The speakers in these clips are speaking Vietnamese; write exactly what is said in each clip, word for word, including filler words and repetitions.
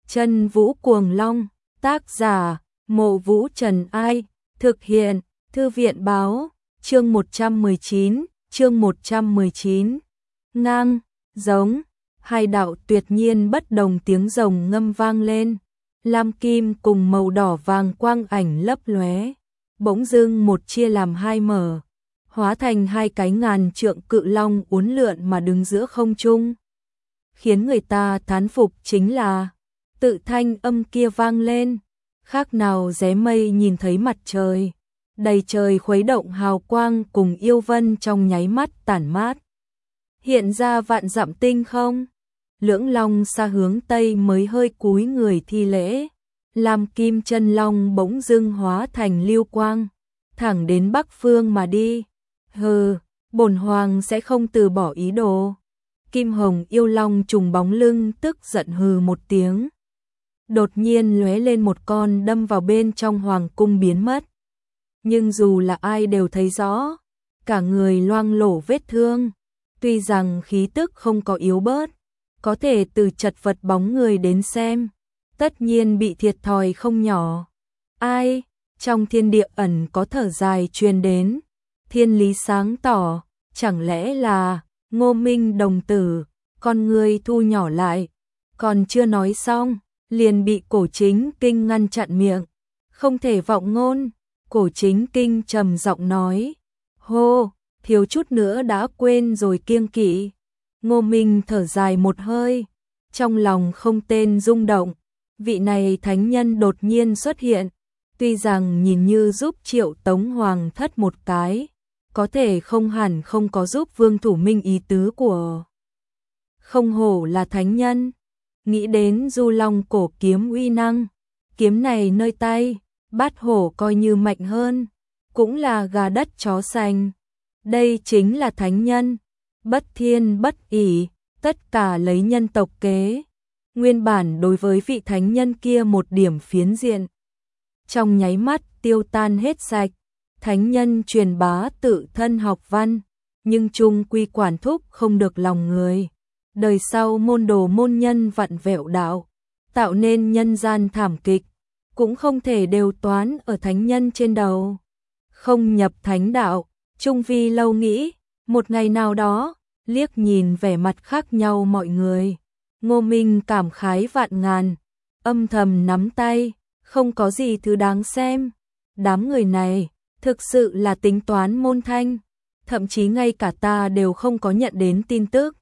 Chân Vũ Cuồng Long, tác giả, Mộ Vũ Trần Ai, thực hiện, Thư viện Báo, chương một trăm mười chín, chương một trăm mười chín. Ngang, giống, hai đạo tuyệt nhiên bất đồng tiếng rồng ngâm vang lên, lam kim cùng màu đỏ vàng quang ảnh lấp lóe, bỗng dưng một chia làm hai mở, hóa thành hai cái ngàn trượng cự long uốn lượn mà đứng giữa không trung. Khiến người ta thán phục chính là tự thanh âm kia vang lên, khác nào ré mây nhìn thấy mặt trời, đầy trời khuấy động hào quang cùng yêu vân trong nháy mắt tản mát. Hiện ra vạn dặm tinh không, lưỡng long xa hướng tây mới hơi cúi người thi lễ, làm kim chân long bỗng dưng hóa thành lưu quang, thẳng đến bắc phương mà đi. Hừ, bổn hoàng sẽ không từ bỏ ý đồ. Kim hồng yêu long trùng bóng lưng tức giận hừ một tiếng. Đột nhiên lóe lên một con đâm vào bên trong hoàng cung biến mất. Nhưng dù là ai đều thấy rõ, cả người loang lổ vết thương. Tuy rằng khí tức không có yếu bớt, có thể từ chật vật bóng người đến xem, tất nhiên bị thiệt thòi không nhỏ. Ai? Trong thiên địa ẩn có thở dài truyền đến. Thiên lý sáng tỏ, chẳng lẽ là Ngô Minh đồng tử, con người thu nhỏ lại, còn chưa nói xong, liền bị Cổ Chính Kinh ngăn chặn miệng, không thể vọng ngôn. Cổ Chính Kinh trầm giọng nói, hô, thiếu chút nữa đã quên rồi kiêng kỵ. Ngô Minh thở dài một hơi, trong lòng không tên rung động, vị này thánh nhân đột nhiên xuất hiện, tuy rằng nhìn như giúp Triệu Tống Hoàng thất một cái, có thể không hẳn không có giúp Vương Thủ Minh ý tứ của. Không hổ là thánh nhân, nghĩ đến Du Long cổ kiếm uy năng, kiếm này nơi tay, Bát Hổ coi như mạnh hơn, cũng là gà đất chó sành. Đây chính là thánh nhân, bất thiên bất ỷ, tất cả lấy nhân tộc kế. Nguyên bản đối với vị thánh nhân kia một điểm phiến diện, trong nháy mắt tiêu tan hết sạch. Thánh nhân truyền bá tự thân học văn, nhưng chung quy quản thúc không được lòng người. Đời sau môn đồ môn nhân vặn vẹo đạo, tạo nên nhân gian thảm kịch, cũng không thể đều toán ở thánh nhân trên đầu. Không nhập thánh đạo, Trung Vi lâu nghĩ, một ngày nào đó, liếc nhìn vẻ mặt khác nhau mọi người. Ngô Minh cảm khái vạn ngàn, âm thầm nắm tay, không có gì thứ đáng xem. Đám người này thực sự là tính toán môn thanh, thậm chí ngay cả ta đều không có nhận đến tin tức.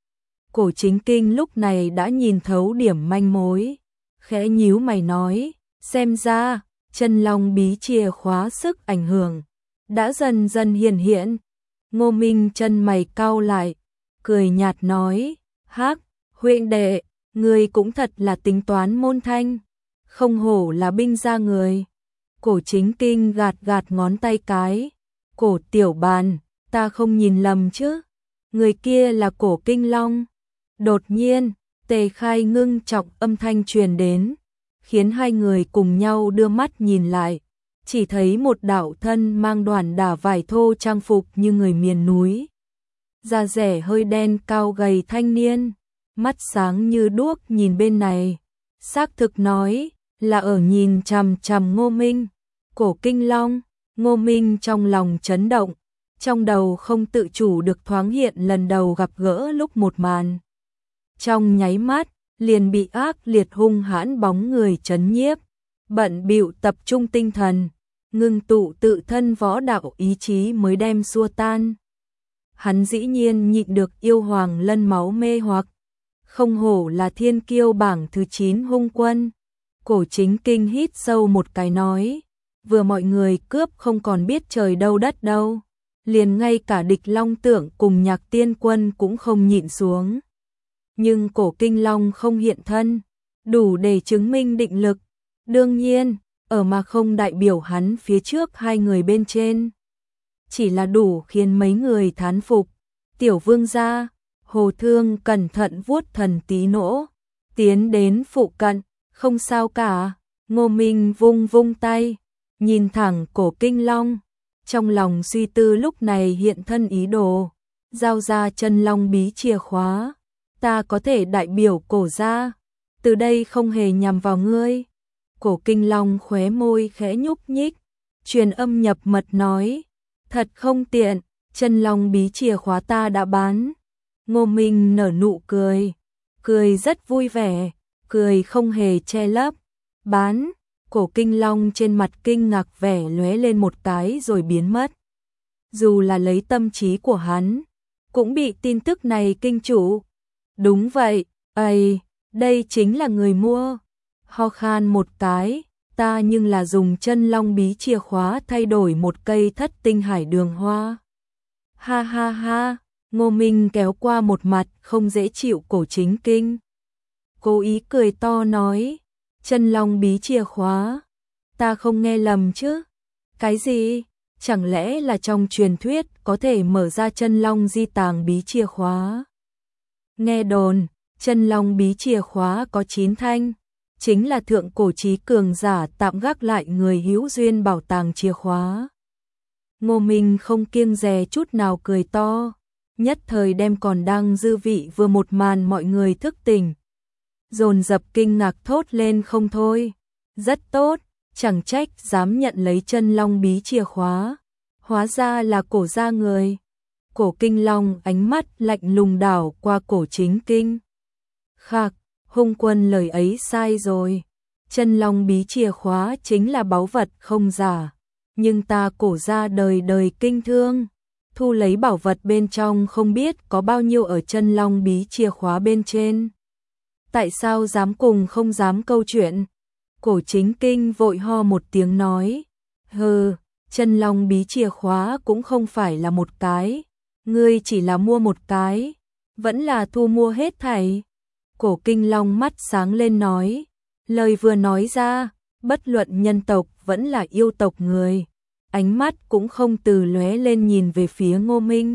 Cổ Chính Kinh lúc này đã nhìn thấu điểm manh mối, khẽ nhíu mày nói, xem ra, chân long bí chìa khóa sức ảnh hưởng, đã dần dần hiển hiện. Ngô Minh chân mày cau lại, cười nhạt nói, hắc, huynh đệ, người cũng thật là tính toán môn thanh, không hổ là binh gia người. Cổ Chính Kinh gạt gạt ngón tay cái, Cổ tiểu bàn, ta không nhìn lầm chứ, người kia là Cổ Kinh Long. Đột nhiên, Tề Khai ngưng trọng âm thanh truyền đến, khiến hai người cùng nhau đưa mắt nhìn lại, chỉ thấy một đạo thân mang đoàn đả vải thô trang phục như người miền núi. Da rẻ hơi đen cao gầy thanh niên, mắt sáng như đuốc nhìn bên này, xác thực nói là ở nhìn chằm chằm Ngô Minh. Cổ Kinh Long, Ngô Minh trong lòng chấn động, trong đầu không tự chủ được thoáng hiện lần đầu gặp gỡ lúc một màn. Trong nháy mắt, liền bị ác liệt hung hãn bóng người chấn nhiếp, bận bịu tập trung tinh thần, ngưng tụ tự thân võ đạo ý chí mới đem xua tan. Hắn dĩ nhiên nhịn được yêu hoàng lân máu mê hoặc, không hổ là thiên kiêu bảng thứ chín hung quân. Cổ Chính Kinh hít sâu một cái nói, vừa mọi người cướp không còn biết trời đâu đất đâu, liền ngay cả địch long tưởng cùng Nhạc Tiên Quân cũng không nhịn xuống. Nhưng Cổ Kinh Long không hiện thân, đủ để chứng minh định lực. Đương nhiên, ở mà không đại biểu hắn phía trước hai người bên trên, chỉ là đủ khiến mấy người thán phục. Tiểu vương gia, Hồ Thương cẩn thận vuốt thần tí nỗ, tiến đến phụ cận, không sao cả. Ngô Minh vung vung tay, nhìn thẳng Cổ Kinh Long, trong lòng suy tư lúc này hiện thân ý đồ, giao ra chân long bí chìa khóa, ta có thể đại biểu Cổ gia. từ đây không hề nhằm vào ngươi. Cổ Kinh Long khóe môi khẽ nhúc nhích, truyền âm nhập mật nói, thật không tiện, chân long bí chìa khóa ta đã bán. Ngô Minh nở nụ cười, cười rất vui vẻ, cười không hề che lấp. Bán, Cổ Kinh Long trên mặt kinh ngạc vẻ lóe lên một cái rồi biến mất. Dù là lấy tâm trí của hắn, cũng bị tin tức này kinh trụ. Đúng vậy, ây, đây chính là người mua. Ho khan một cái, ta nhưng là dùng chân long bí chìa khóa thay đổi một cây thất tinh hải đường hoa. Ha ha ha, Ngô Minh kéo qua một mặt không dễ chịu Cổ Chính Kinh. Cố ý cười to nói, chân long bí chìa khóa, ta không nghe lầm chứ? Cái gì? Chẳng lẽ là trong truyền thuyết có thể mở ra chân long di tàng bí chìa khóa? Nghe đồn, chân long bí chìa khóa có chín thanh, chính là thượng cổ chí cường giả tạm gác lại người hữu duyên bảo tàng chìa khóa. Ngô Minh không kiêng dè chút nào cười to, nhất thời đem còn đang dư vị vừa một màn mọi người thức tỉnh. Dồn dập kinh ngạc thốt lên không thôi. Rất tốt, chẳng trách dám nhận lấy chân long bí chìa khóa. Hóa ra là Cổ gia người. Cổ Kinh Long ánh mắt lạnh lùng đảo qua Cổ Chính Kinh. Khạc, Hung Quân lời ấy sai rồi. Chân long bí chìa khóa chính là báu vật không giả. Nhưng ta Cổ gia đời đời kinh thương. Thu lấy bảo vật bên trong không biết có bao nhiêu ở chân long bí chìa khóa bên trên. Tại sao dám cùng không dám câu chuyện? Cổ Chính Kinh vội ho một tiếng nói. Hừ, chân long bí chìa khóa cũng không phải là một cái. Ngươi chỉ là mua một cái. Vẫn là thu mua hết thảy. Cổ Kinh Long mắt sáng lên nói. Lời vừa nói ra, bất luận nhân tộc vẫn là yêu tộc người. Ánh mắt cũng không từ lóe lên nhìn về phía Ngô Minh.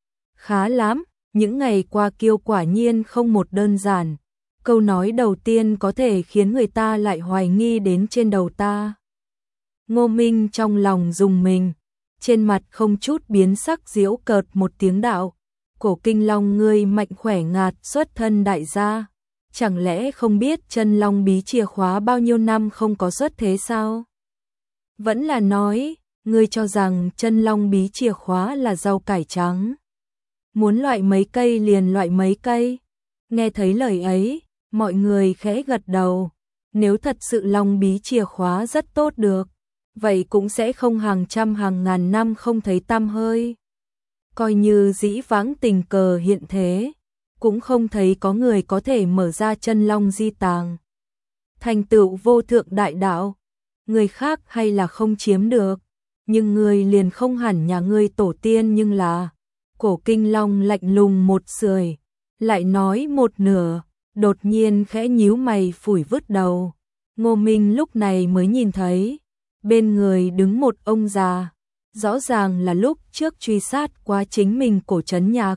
Khá lắm, những ngày qua Kiêu quả nhiên không một đơn giản. Câu nói đầu tiên có thể khiến người ta lại hoài nghi đến trên đầu ta. Ngô Minh trong lòng rùng mình, trên mặt không chút biến sắc giễu cợt một tiếng đạo. Cổ Kinh Long ngươi mạnh khỏe ngạt xuất thân đại gia. Chẳng lẽ không biết chân long bí chìa khóa bao nhiêu năm không có xuất thế sao? Vẫn là nói, ngươi cho rằng chân long bí chìa khóa là rau cải trắng. Muốn loại mấy cây liền loại mấy cây. Nghe thấy lời ấy, mọi người khẽ gật đầu. Nếu thật sự long bí chìa khóa rất tốt được, vậy cũng sẽ không hàng trăm hàng ngàn năm không thấy tăm hơi. Coi như dĩ vãng tình cờ hiện thế, cũng không thấy có người có thể mở ra chân long di tàng. Thành tựu vô thượng đại đạo, người khác hay là không chiếm được, nhưng người liền không hẳn nhà ngươi tổ tiên nhưng là. Cổ Kinh Long lạnh lùng một sưởi, lại nói một nửa, đột nhiên khẽ nhíu mày phủi vứt đầu. Ngô Minh lúc này mới nhìn thấy, bên người đứng một ông già, rõ ràng là lúc trước truy sát quá chính mình Cổ Trấn Nhạc.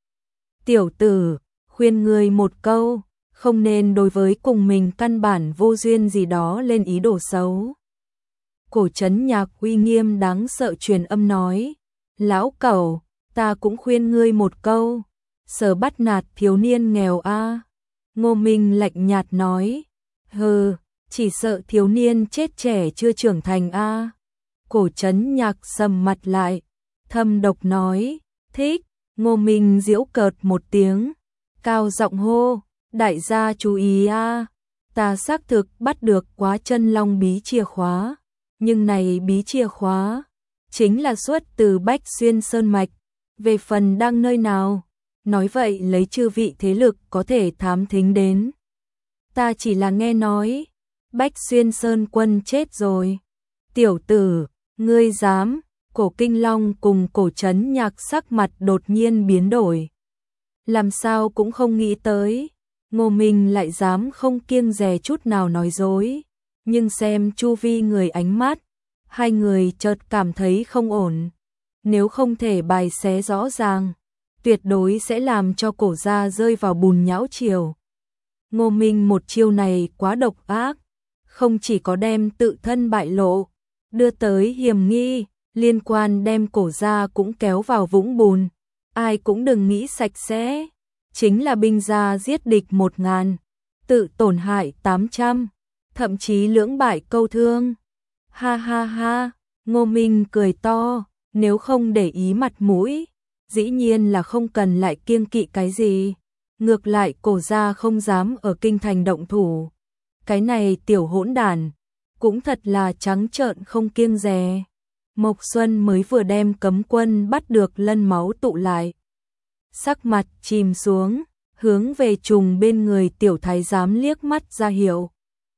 Tiểu tử, khuyên ngươi một câu, không nên đối với cùng mình căn bản vô duyên gì đó lên ý đồ xấu. Cổ Trấn Nhạc uy nghiêm đáng sợ truyền âm nói, lão cẩu, ta cũng khuyên ngươi một câu, sợ bắt nạt thiếu niên nghèo a. À. Ngô Minh lạnh nhạt nói, hừ, chỉ sợ thiếu niên chết trẻ chưa trưởng thành a. À. Cổ Trấn Nhạc sầm mặt lại, thâm độc nói, thích. Ngô Minh giễu cợt một tiếng, cao giọng hô, đại gia chú ý a, à. Ta xác thực bắt được quá chân long bí chìa khóa, nhưng này bí chìa khóa chính là xuất từ Bách Xuyên Sơn Mạch, về phần đang nơi nào, nói vậy lấy chư vị thế lực có thể thám thính đến. Ta chỉ là nghe nói, Bách Xuyên Sơn quân chết rồi. Tiểu tử, ngươi dám? Cổ Kinh Long cùng Cổ Trấn Nhạc sắc mặt đột nhiên biến đổi. Làm sao cũng không nghĩ tới, Ngô Minh lại dám không kiêng dè chút nào nói dối. Nhưng xem chu vi người ánh mắt, hai người chợt cảm thấy không ổn. Nếu không thể bài xé rõ ràng, tuyệt đối sẽ làm cho Cổ gia rơi vào bùn nhão chiều. Ngô Minh một chiêu này quá độc ác, không chỉ có đem tự thân bại lộ, đưa tới hiểm nghi, liên quan đem Cổ gia cũng kéo vào vũng bùn. Ai cũng đừng nghĩ sạch sẽ, chính là binh gia giết địch một ngàn, tự tổn hại tám trăm, thậm chí lưỡng bại câu thương. Ha ha ha, Ngô Minh cười to, nếu không để ý mặt mũi, dĩ nhiên là không cần lại kiêng kỵ cái gì. Ngược lại Cổ gia không dám ở kinh thành động thủ. Cái này tiểu hỗn đản, cũng thật là trắng trợn không kiêng dè. Mộc Xuân mới vừa đem cấm quân bắt được Lân Máu tụ lại. Sắc mặt chìm xuống, hướng về trùng bên người tiểu thái giám liếc mắt ra hiệu.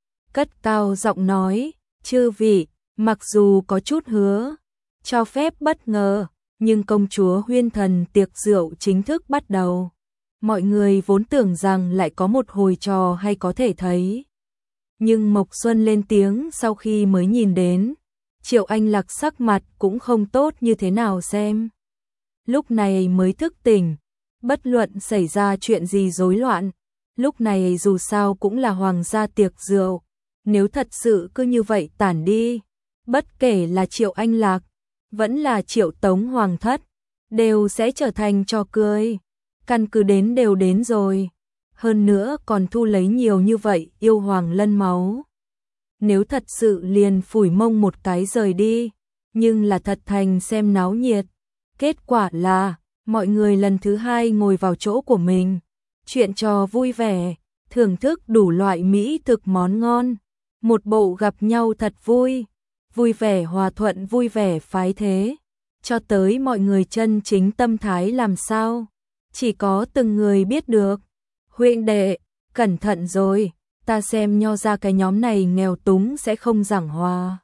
Cất cao giọng nói, chư vị, mặc dù có chút hứa, cho phép bất ngờ, nhưng công chúa Huyên Thần tiệc rượu chính thức bắt đầu. Mọi người vốn tưởng rằng lại có một hồi trò hay có thể thấy. Nhưng Mộc Xuân lên tiếng sau khi mới nhìn đến, Triệu Anh Lạc sắc mặt cũng không tốt như thế nào xem. Lúc này mới thức tỉnh, bất luận xảy ra chuyện gì rối loạn, lúc này dù sao cũng là hoàng gia tiệc rượu, nếu thật sự cứ như vậy tản đi, bất kể là Triệu Anh Lạc, vẫn là Triệu Tống Hoàng thất, đều sẽ trở thành trò cười. Căn cứ đến đều đến rồi, hơn nữa còn thu lấy nhiều như vậy yêu hoàng Lân Máu. Nếu thật sự liền phủi mông một cái rời đi, nhưng là thật thành xem náo nhiệt. Kết quả là, mọi người lần thứ hai ngồi vào chỗ của mình, chuyện trò vui vẻ, thưởng thức đủ loại mỹ thực món ngon, một bộ gặp nhau thật vui, vui vẻ hòa thuận vui vẻ phái thế, cho tới mọi người chân chính tâm thái làm sao, chỉ có từng người biết được. Huynh đệ, cẩn thận rồi, ta xem Nho ra cái nhóm này nghèo túng sẽ không giảng hòa.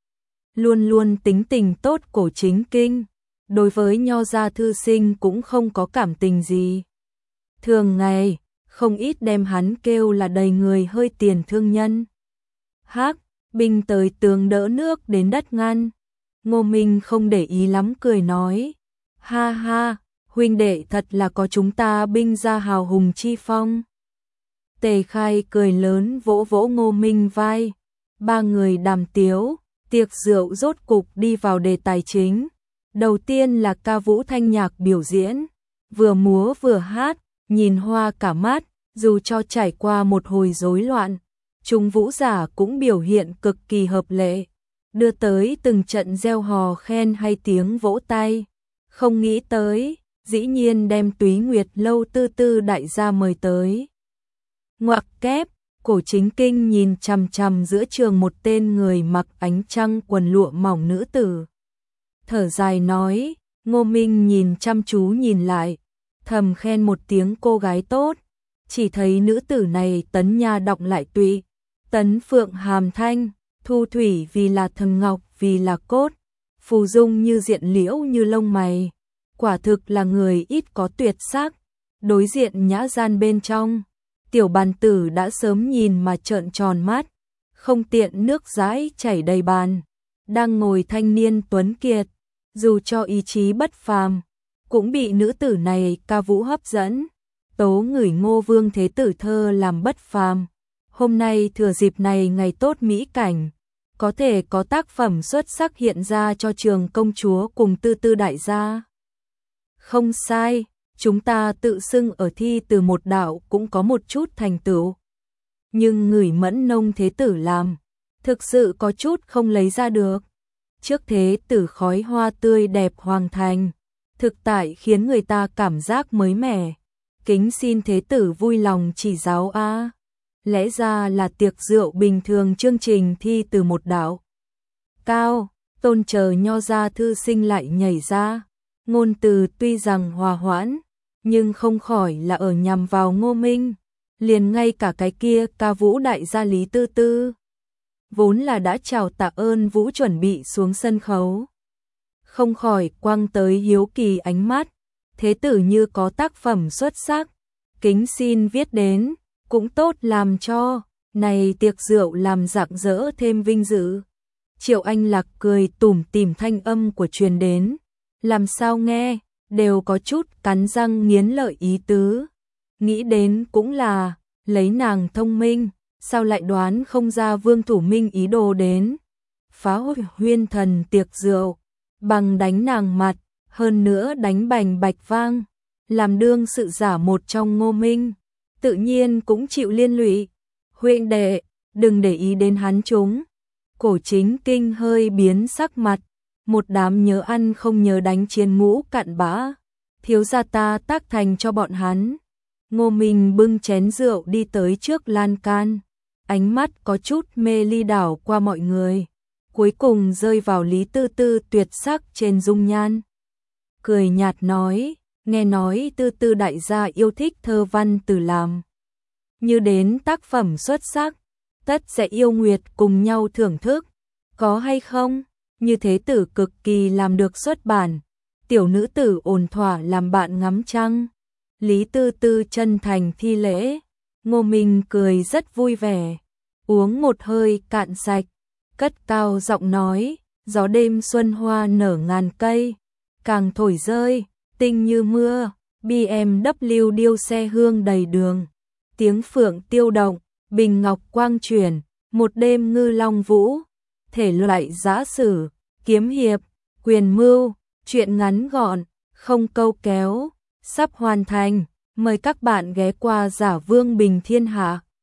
Luôn luôn tính tình tốt Cổ Chính Kinh, đối với Nho gia thư sinh cũng không có cảm tình gì. Thường ngày, không ít đem hắn kêu là đầy người hơi tiền thương nhân. Hắc, binh tới tường đỡ nước đến đất ngăn. Ngô Minh không để ý lắm cười nói, ha ha, huynh đệ thật là có chúng ta binh ra hào hùng chi phong. Tề Khai cười lớn vỗ vỗ Ngô Minh vai, ba người đàm tiếu, tiệc rượu rốt cục đi vào đề tài chính. Đầu tiên là ca vũ thanh nhạc biểu diễn, vừa múa vừa hát, nhìn hoa cả mắt, dù cho trải qua một hồi rối loạn, chúng vũ giả cũng biểu hiện cực kỳ hợp lệ, đưa tới từng trận reo hò khen hay tiếng vỗ tay. Không nghĩ tới, dĩ nhiên đem Túy Nguyệt lâu tư tư đại gia mời tới. Ngoặc kép, Cổ Chính Kinh nhìn chằm chằm giữa trường một tên người mặc ánh trăng quần lụa mỏng nữ tử. Thở dài nói, Ngô Minh nhìn chăm chú nhìn lại, thầm khen một tiếng cô gái tốt, chỉ thấy nữ tử này tấn nha đọng lại tụy, tấn phượng hàm thanh, thu thủy vì là thần ngọc vì là cốt, phù dung như diện liễu như lông mày, quả thực là người ít có tuyệt sắc. Đối diện nhã gian bên trong, tiểu bàn tử đã sớm nhìn mà trợn tròn mắt, không tiện nước dãi chảy đầy bàn, đang ngồi thanh niên tuấn kiệt, dù cho ý chí bất phàm, cũng bị nữ tử này ca vũ hấp dẫn. Tố ngửi Ngô Vương Thế Tử thơ làm bất phàm, hôm nay thừa dịp này ngày tốt mỹ cảnh, có thể có tác phẩm xuất sắc hiện ra cho trường công chúa cùng tư tư đại gia. Không sai, chúng ta tự xưng ở thi từ một đạo cũng có một chút thành tựu. Nhưng ngửi Mẫn Nông Thế Tử làm, thực sự có chút không lấy ra được. Trước Thế Tử khói hoa tươi đẹp hoàng thành, thực tại khiến người ta cảm giác mới mẻ. Kính xin Thế Tử vui lòng chỉ giáo a. Lẽ ra là tiệc rượu bình thường, chương trình thi từ một đạo cao, tôn chờ Nho gia thư sinh lại nhảy ra. Ngôn từ tuy rằng hòa hoãn, nhưng không khỏi là ở nhằm vào Ngô Minh. Liền ngay cả cái kia ca vũ đại gia Lý Tư Tư, vốn là đã chào tạ ơn Vũ chuẩn bị xuống sân khấu, không khỏi quăng tới hiếu kỳ ánh mắt. Thế tử như có tác phẩm xuất sắc, kính xin viết đến, cũng tốt làm cho này tiệc rượu làm rạng rỡ thêm vinh dự. Triệu Anh Lạc cười tủm tỉm, thanh âm của truyền đến, làm sao nghe đều có chút cắn răng nghiến lợi ý tứ. Nghĩ đến cũng là, lấy nàng thông minh, sao lại đoán không ra Vương Thủ Minh ý đồ đến phá hủy Huyên Thần tiệc rượu, bằng đánh nàng mặt, hơn nữa đánh bành bạch vang, làm đương sự giả một trong Ngô Minh, tự nhiên cũng chịu liên lụy. Huynh đệ, đừng để ý đến hắn chúng. Cổ Chính Kinh hơi biến sắc mặt, một đám nhớ ăn không nhớ đánh chiến ngũ cặn bã, thiếu gia ta tác thành cho bọn hắn. Ngô Minh bưng chén rượu đi tới trước lan can, ánh mắt có chút mê ly đảo qua mọi người, cuối cùng rơi vào Lý Tư Tư tuyệt sắc trên dung nhan. Cười nhạt nói, nghe nói Tư Tư đại gia yêu thích thơ văn từ làm. Như đến tác phẩm xuất sắc, tất sẽ yêu nguyệt cùng nhau thưởng thức, có hay không? Như thế tử cực kỳ làm được xuất bản, tiểu nữ tử ổn thỏa làm bạn ngắm trăng. Lý Tư Tư chân thành thi lễ, Ngô Minh cười rất vui vẻ, uống một hơi cạn sạch, cất cao giọng nói, gió đêm xuân hoa nở ngàn cây, càng thổi rơi, tinh như mưa, bê em vê điêu xe hương đầy đường, tiếng phượng tiêu động, bình ngọc quang chuyển, một đêm ngư long vũ, thể loại giã sử, kiếm hiệp, quyền mưu, truyện ngắn gọn, không câu kéo, sắp hoàn thành, mời các bạn ghé qua Giả Vương Bình Thiên Hạ.